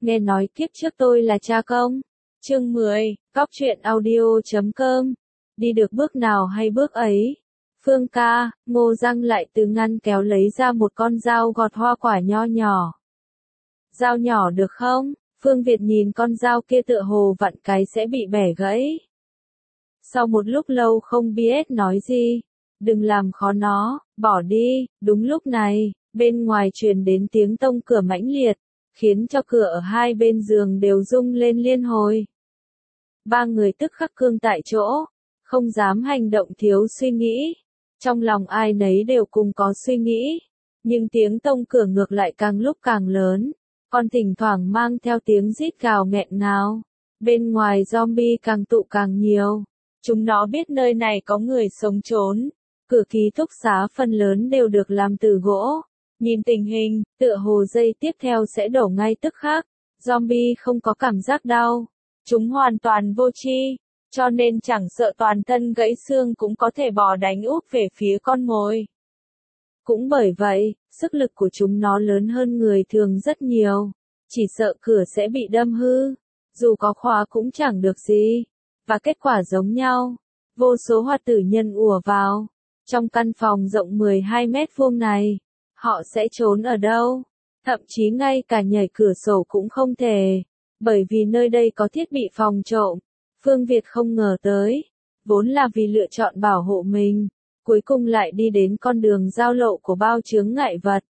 nghe nói kiếp trước tôi là cha công. Chương 10, Góc truyện audio.com. Đi được bước nào hay bước ấy. Phương ca, Ngô Giang lại từ ngăn kéo lấy ra một con dao gọt hoa quả nho nhỏ. Dao nhỏ được không? Phương Việt nhìn con dao kia tựa hồ vặn cái sẽ bị bẻ gãy. Sau một lúc lâu không biết nói gì. Đừng làm khó nó, bỏ đi. Đúng lúc này, bên ngoài truyền đến tiếng tông cửa mãnh liệt, khiến cho cửa ở hai bên giường đều rung lên liên hồi. Ba người tức khắc cương tại chỗ, không dám hành động thiếu suy nghĩ. Trong lòng ai nấy đều cùng có suy nghĩ, nhưng tiếng tông cửa ngược lại càng lúc càng lớn, còn thỉnh thoảng mang theo tiếng rít gào nghẹn ngào. Bên ngoài zombie càng tụ càng nhiều. Chúng nó biết nơi này có người sống trốn. Cửa ký túc xá phần lớn đều được làm từ gỗ. Nhìn tình hình, tựa hồ giây tiếp theo sẽ đổ ngay tức khắc. Zombie không có cảm giác đau. Chúng hoàn toàn vô tri, cho nên chẳng sợ toàn thân gãy xương cũng có thể bò đánh úp về phía con mồi. Cũng bởi vậy, sức lực của chúng nó lớn hơn người thường rất nhiều. Chỉ sợ cửa sẽ bị đâm hư. Dù có khóa cũng chẳng được gì. Và kết quả giống nhau. Vô số hoạt tử nhân ùa vào. Trong căn phòng rộng 12 mét vuông này, họ sẽ trốn ở đâu? Thậm chí ngay cả nhảy cửa sổ cũng không thể. Bởi vì nơi đây có thiết bị phòng trộm. Phương Việt không ngờ tới. Vốn là vì lựa chọn bảo hộ mình. Cuối cùng lại đi đến con đường giao lộ của bao chướng ngại vật.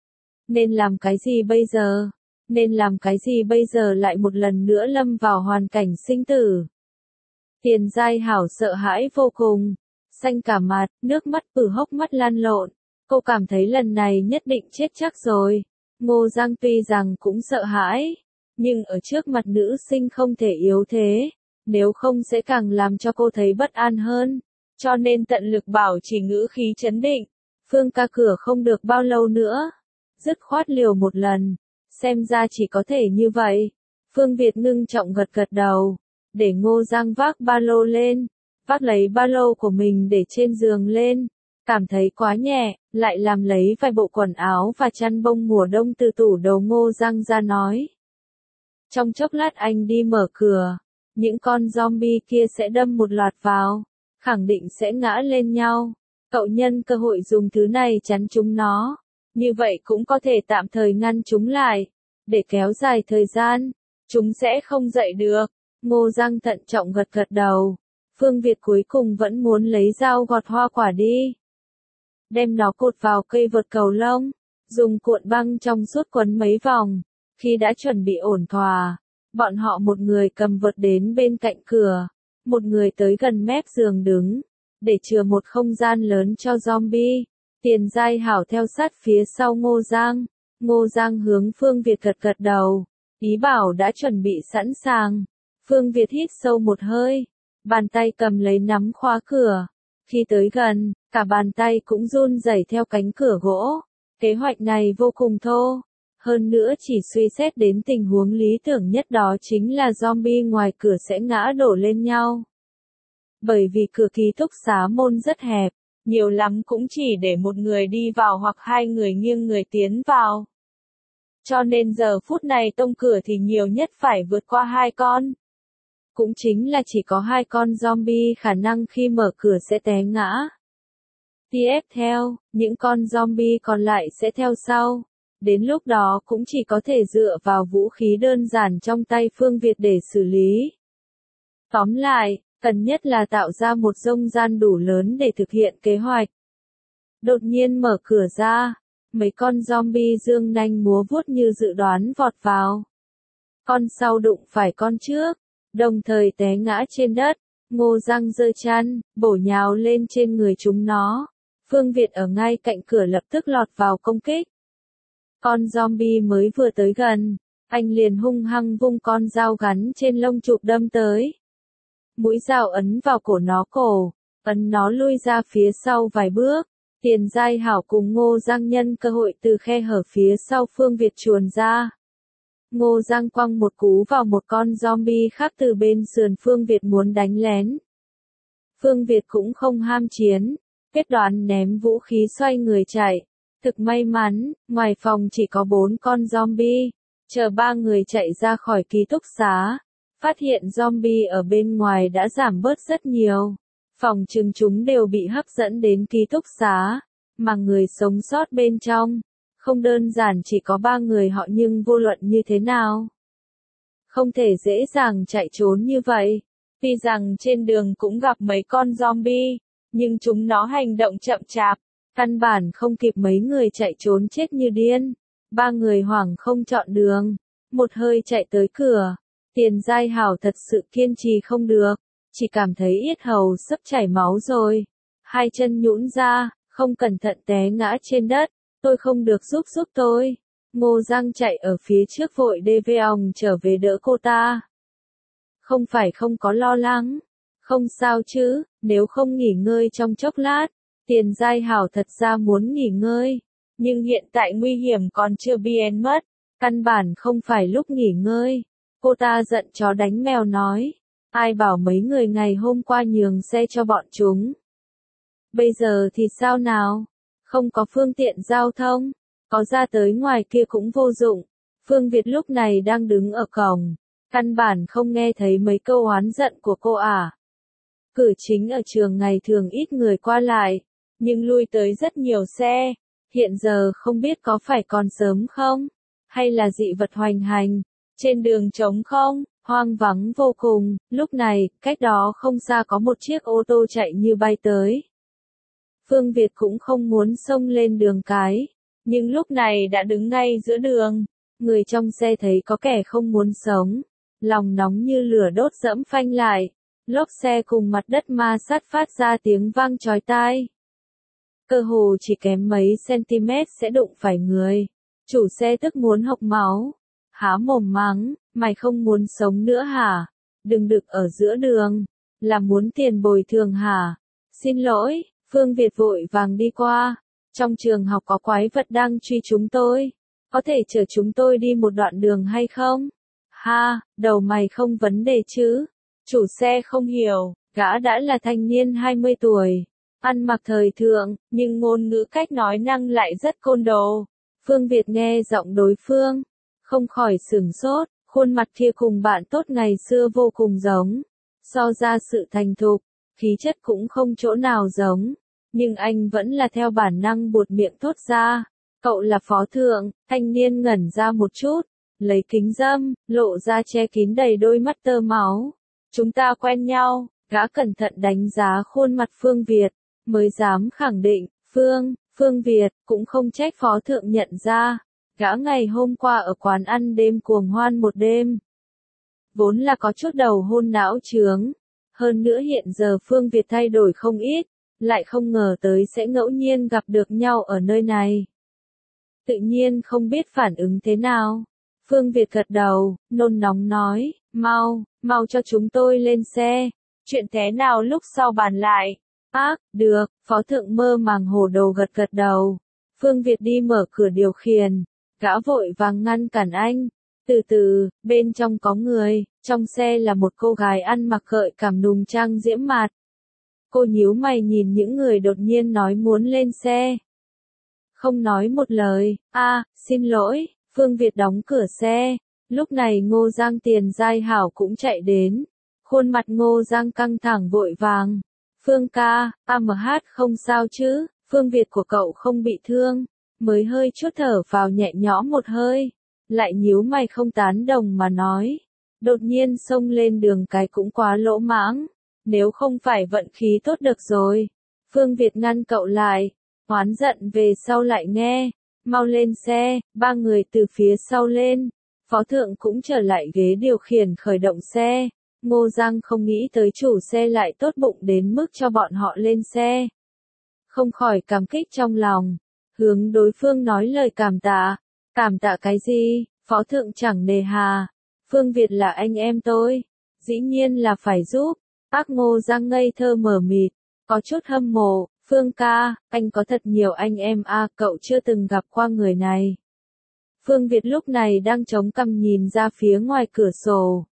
Nên làm cái gì bây giờ? Nên làm cái gì bây giờ lại một lần nữa lâm vào hoàn cảnh sinh tử? Tiền Giai Hảo sợ hãi vô cùng. Xanh cả mặt, nước mắt từ hốc mắt lan lộn. Cô cảm thấy lần này nhất định chết chắc rồi. Ngô Giang tuy rằng cũng sợ hãi, nhưng ở trước mặt nữ sinh không thể yếu thế. Nếu không sẽ càng làm cho cô thấy bất an hơn. Cho nên tận lực bảo trì ngữ khí trấn định. Phương ca cửa không được bao lâu nữa. Dứt khoát liều một lần. Xem ra chỉ có thể như vậy. Phương Việt ngưng trọng gật gật đầu. Để Ngô Giang vác ba lô lên. Vác lấy ba lô của mình để trên giường lên. Cảm thấy quá nhẹ, lại làm lấy vài bộ quần áo và chăn bông mùa đông từ tủ đầu Ngô Giang ra nói. Trong chốc lát anh đi mở cửa. Những con zombie kia sẽ đâm một loạt vào. Khẳng định sẽ ngã lên nhau. Cậu nhân cơ hội dùng thứ này chắn chúng nó. Như vậy cũng có thể tạm thời ngăn chúng lại. Để kéo dài thời gian. Chúng sẽ không dậy được. Ngô Giang thận trọng gật gật đầu. Phương Việt cuối cùng vẫn muốn lấy dao gọt hoa quả đi. Đem nó cột vào cây vợt cầu lông. Dùng cuộn băng trong suốt quấn mấy vòng. Khi đã chuẩn bị ổn thỏa. Bọn họ một người cầm vợt đến bên cạnh cửa. Một người tới gần mép giường đứng. Để chừa một không gian lớn cho zombie. Tiền Giai Hảo theo sát phía sau Ngô Giang. Ngô Giang hướng Phương Việt gật gật đầu. Ý bảo đã chuẩn bị sẵn sàng. Phương Việt hít sâu một hơi. Bàn tay cầm lấy nắm khóa cửa. Khi tới gần, cả bàn tay cũng run rẩy theo cánh cửa gỗ. Kế hoạch này vô cùng thô. Hơn nữa chỉ suy xét đến tình huống lý tưởng nhất đó chính là zombie ngoài cửa sẽ ngã đổ lên nhau. Bởi vì cửa ký túc xá môn rất hẹp, nhiều lắm cũng chỉ để một người đi vào hoặc hai người nghiêng người tiến vào. Cho nên giờ phút này tông cửa thì nhiều nhất phải vượt qua hai con. Cũng chính là chỉ có hai con zombie khả năng khi mở cửa sẽ té ngã. Tiếp theo, những con zombie còn lại sẽ theo sau. Đến lúc đó cũng chỉ có thể dựa vào vũ khí đơn giản trong tay Phương Việt để xử lý. Tóm lại, cần nhất là tạo ra một không gian đủ lớn để thực hiện kế hoạch. Đột nhiên mở cửa ra, mấy con zombie dương nanh múa vuốt như dự đoán vọt vào. Con sau đụng phải con trước, đồng thời té ngã trên đất. Ngô Giang giơ chân, bổ nhào lên trên người chúng nó. Phương Việt ở ngay cạnh cửa lập tức lọt vào công kích. Con zombie mới vừa tới gần, anh liền hung hăng vung con dao gắn trên lông chụp đâm tới. Mũi dao ấn vào cổ nó ấn nó lui ra phía sau vài bước. Tiền Giai Hảo cùng Ngô Giang nhân cơ hội từ khe hở phía sau Phương Việt chuồn ra. Ngô Giang quăng một cú vào một con zombie khác từ bên sườn Phương Việt muốn đánh lén. Phương Việt cũng không ham chiến, quyết đoán ném vũ khí xoay người chạy. Thực may mắn, ngoài phòng chỉ có 4 con zombie. Chờ ba người chạy ra khỏi ký túc xá, phát hiện zombie ở bên ngoài đã giảm bớt rất nhiều. Phòng chừng chúng đều bị hấp dẫn đến ký túc xá, mà người sống sót bên trong, không đơn giản chỉ có ba người họ nhưng vô luận như thế nào, không thể dễ dàng chạy trốn như vậy. Tuy rằng trên đường cũng gặp mấy con zombie, nhưng chúng nó hành động chậm chạp, căn bản không kịp mấy người chạy trốn chết như điên. Ba người hoảng không chọn đường, một hơi chạy tới cửa. Tiền Giai Hảo thật sự kiên trì không được, chỉ cảm thấy yết hầu sắp chảy máu rồi. Hai chân nhũn ra, không cẩn thận té ngã trên đất. Tôi không được, giúp tôi. Ngô Giang chạy ở phía trước vội đê veong trở về đỡ cô ta. Không phải không có lo lắng. Không sao chứ, nếu không nghỉ ngơi trong chốc lát. Tiền Giai Hảo thật ra muốn nghỉ ngơi, nhưng hiện tại nguy hiểm còn chưa biến mất, căn bản không phải lúc nghỉ ngơi. Cô ta giận chó đánh mèo nói, ai bảo mấy người ngày hôm qua nhường xe cho bọn chúng. Bây giờ thì sao nào? Không có phương tiện giao thông, có ra tới ngoài kia cũng vô dụng. Phương Việt lúc này đang đứng ở cổng, căn bản không nghe thấy mấy câu oán giận của cô à. Cửa chính ở trường ngày thường ít người qua lại, nhưng lui tới rất nhiều xe. Hiện giờ không biết có phải còn sớm không? Hay là dị vật hoành hành? Trên đường trống không, hoang vắng vô cùng. Lúc này, cách đó không xa có một chiếc ô tô chạy như bay tới. Phương Việt cũng không muốn xông lên đường cái, nhưng lúc này đã đứng ngay giữa đường. Người trong xe thấy có kẻ không muốn sống, lòng nóng như lửa đốt dẫm phanh lại. Lốp xe cùng mặt đất ma sát phát ra tiếng vang chói tai. Cơ hồ chỉ kém mấy cm sẽ đụng phải người. Chủ xe tức muốn hộc máu. Há mồm mắng, mày không muốn sống nữa hả? Đừng đực ở giữa đường. Là muốn tiền bồi thường hả? Xin lỗi, Phương Việt vội vàng đi qua. Trong trường học có quái vật đang truy chúng tôi. Có thể chở chúng tôi đi một đoạn đường hay không? Ha, đầu mày không vấn đề chứ? Chủ xe không hiểu, gã đã là thanh niên 20 tuổi. Ăn mặc thời thượng, nhưng ngôn ngữ cách nói năng lại rất côn đồ. Phương Việt nghe giọng đối phương, không khỏi sửng sốt, khuôn mặt kia cùng bạn tốt ngày xưa vô cùng giống. So ra sự thành thục, khí chất cũng không chỗ nào giống. Nhưng anh vẫn là theo bản năng buột miệng thốt ra. Cậu là phó thượng, thanh niên ngẩn ra một chút, lấy kính râm, lộ ra che kín đầy đôi mắt tơ máu. Chúng ta quen nhau, gã cẩn thận đánh giá khuôn mặt Phương Việt, mới dám khẳng định, Phương Việt, cũng không trách phó thượng nhận ra. Gã ngày hôm qua ở quán ăn đêm cuồng hoan một đêm. Vốn là có chút đầu hôn não chướng. Hơn nữa hiện giờ Phương Việt thay đổi không ít, lại không ngờ tới sẽ ngẫu nhiên gặp được nhau ở nơi này. Tự nhiên không biết phản ứng thế nào. Phương Việt gật đầu, nôn nóng nói, mau cho chúng tôi lên xe. Chuyện thế nào lúc sau bàn lại. Được, phó thượng mơ màng hồ đồ gật đầu. Phương Việt đi mở cửa điều khiển. Gã vội vàng ngăn cản anh. Từ từ, bên trong có người, trong xe là một cô gái ăn mặc gợi cảm nùng trang diễm mạt. Cô nhíu mày nhìn những người đột nhiên nói muốn lên xe. Không nói một lời, xin lỗi, Phương Việt đóng cửa xe. Lúc này Ngô Giang Tiền Giai Hảo cũng chạy đến. Khuôn mặt Ngô Giang căng thẳng vội vàng. Phương ca, không sao chứ, Phương Việt của cậu không bị thương. Mới hơi chút thở vào nhẹ nhõm một hơi. Lại nhíu mày không tán đồng mà nói. Đột nhiên xông lên đường cái cũng quá lỗ mãng. Nếu không phải vận khí tốt được rồi. Phương Việt ngăn cậu lại. Oán giận về sau lại nghe. Mau lên xe, ba người từ phía sau lên. Phó thượng cũng trở lại ghế điều khiển khởi động xe. Ngô Giang không nghĩ tới chủ xe lại tốt bụng đến mức cho bọn họ lên xe. Không khỏi cảm kích trong lòng. Hướng đối phương nói lời cảm tạ. Cảm tạ cái gì? Phó thượng chẳng nề hà. Phương Việt là anh em tôi. Dĩ nhiên là phải giúp. Ngô Giang ngây thơ mờ mịt. Có chút hâm mộ. Phương ca, anh có thật nhiều anh em cậu chưa từng gặp qua người này. Phương Việt lúc này đang chống cằm nhìn ra phía ngoài cửa sổ.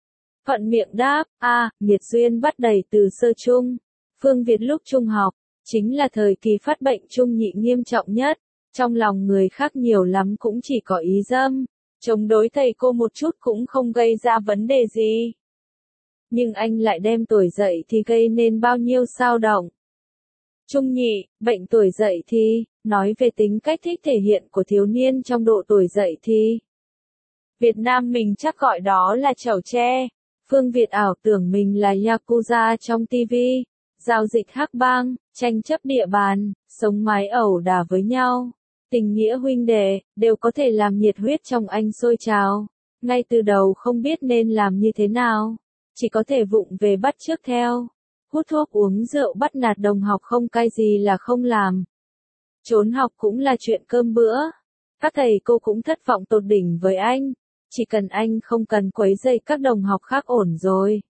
Thuận miệng đáp, nghiệt duyên bắt đầy từ sơ trung. Phương Việt lúc trung học, chính là thời kỳ phát bệnh trung nhị nghiêm trọng nhất. Trong lòng người khác nhiều lắm cũng chỉ có ý dâm. chống đối thầy cô một chút cũng không gây ra vấn đề gì. Nhưng anh lại đem tuổi dậy thì gây nên bao nhiêu xao động. Trung nhị, bệnh tuổi dậy thì, nói về tính cách thích thể hiện của thiếu niên trong độ tuổi dậy thì. Việt Nam mình chắc gọi đó là chẩu tre. Phương Việt ảo tưởng mình là Yakuza trong TV, giao dịch hắc bang, tranh chấp địa bàn, sống mái ẩu đả với nhau. Tình nghĩa huynh đệ, đều có thể làm nhiệt huyết trong anh sôi trào. Ngay từ đầu không biết nên làm như thế nào, chỉ có thể vụng về bắt chước theo. Hút thuốc uống rượu bắt nạt đồng học không cai gì là không làm. Trốn học cũng là chuyện cơm bữa. Các thầy cô cũng thất vọng tột đỉnh với anh. Chỉ cần anh không cần quấy rầy các đồng học khác ổn rồi.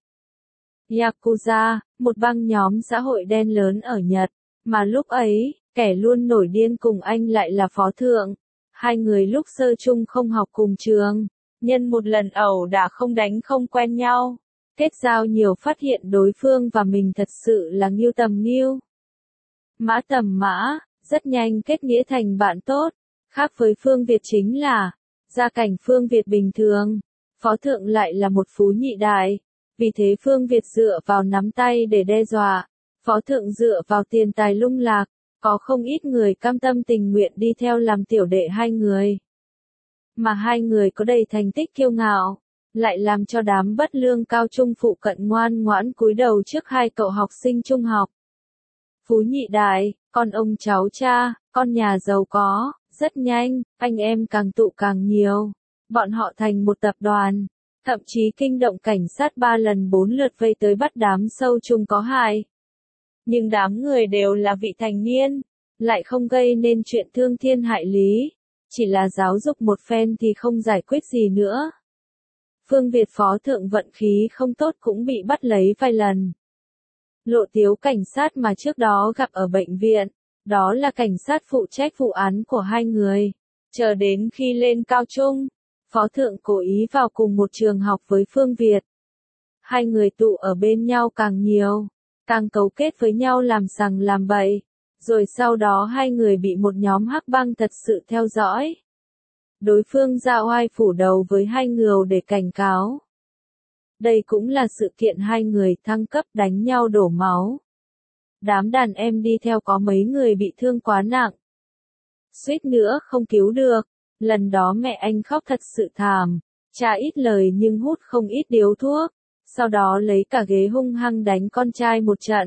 Yakuza, một băng nhóm xã hội đen lớn ở Nhật, mà lúc ấy, kẻ luôn nổi điên cùng anh lại là phó thượng. Hai người lúc sơ chung không học cùng trường, nhân một lần ẩu đả không đánh không quen nhau. Kết giao nhiều phát hiện đối phương và mình thật sự là nghiêu tầm nghiêu. Mã tầm mã, rất nhanh kết nghĩa thành bạn tốt. Khác với Phương Việt chính là, gia cảnh Phương Việt bình thường, phó thượng lại là một phú nhị đại. Vì thế Phương Việt dựa vào nắm tay để đe dọa, phó thượng dựa vào tiền tài lung lạc, có không ít người cam tâm tình nguyện đi theo làm tiểu đệ hai người. Mà hai người có đầy thành tích kiêu ngạo, lại làm cho đám bất lương cao trung phụ cận ngoan ngoãn cúi đầu trước hai cậu học sinh trung học. Phú nhị đại, con ông cháu cha, con nhà giàu có, rất nhanh, anh em càng tụ càng nhiều. Bọn họ thành một tập đoàn, thậm chí kinh động cảnh sát 3 lần 4 lượt vây tới bắt đám sâu chung có hại. Nhưng đám người đều là vị thành niên, lại không gây nên chuyện thương thiên hại lý, chỉ là giáo dục một phen thì không giải quyết gì nữa. Phương Việt phó thượng vận khí không tốt cũng bị bắt lấy vài lần. Lộ Tiếu cảnh sát mà trước đó gặp ở bệnh viện, đó là cảnh sát phụ trách vụ án của hai người. Chờ đến khi lên cao trung, phó thượng cố ý vào cùng một trường học với Phương Việt. Hai người tụ ở bên nhau càng nhiều, càng cấu kết với nhau làm sằng làm bậy, rồi sau đó hai người bị một nhóm hắc bang thật sự theo dõi. Đối phương ra oai phủ đầu với hai người để cảnh cáo. Đây cũng là sự kiện hai người thăng cấp đánh nhau đổ máu. Đám đàn em đi theo có mấy người bị thương quá nặng. Suýt nữa không cứu được, lần đó mẹ anh khóc thật sự thảm, cha ít lời nhưng hút không ít điếu thuốc, sau đó lấy cả ghế hung hăng đánh con trai một trận.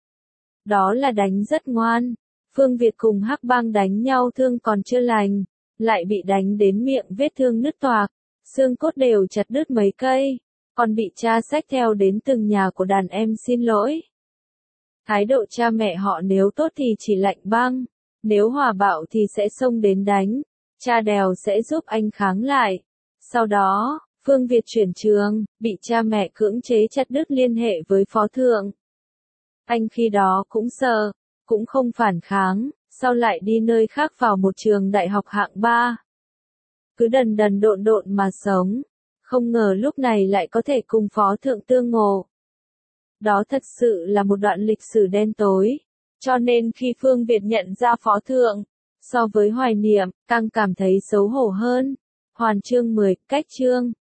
Đó là đánh rất ngoan, Phương Việt cùng hắc bang đánh nhau thương còn chưa lành, lại bị đánh đến miệng vết thương nứt toạc, xương cốt đều chặt đứt mấy cây, còn bị cha xách theo đến từng nhà của đàn em xin lỗi. Thái độ cha mẹ họ nếu tốt thì chỉ lạnh băng, nếu hòa bạo thì sẽ xông đến đánh, cha đèo sẽ giúp anh kháng lại. Sau đó, Phương Việt chuyển trường, bị cha mẹ cưỡng chế chặt đứt liên hệ với phó thượng. Anh khi đó cũng sợ, cũng không phản kháng, sau lại đi nơi khác vào một trường đại học hạng 3. Cứ đần đần độn độn mà sống, không ngờ lúc này lại có thể cùng phó thượng tương ngộ. Đó thật sự là một đoạn lịch sử đen tối, cho nên khi Phương Việt nhận ra phó thượng, so với hoài niệm, càng cảm thấy xấu hổ hơn. Hoàn chương 10, cách chương.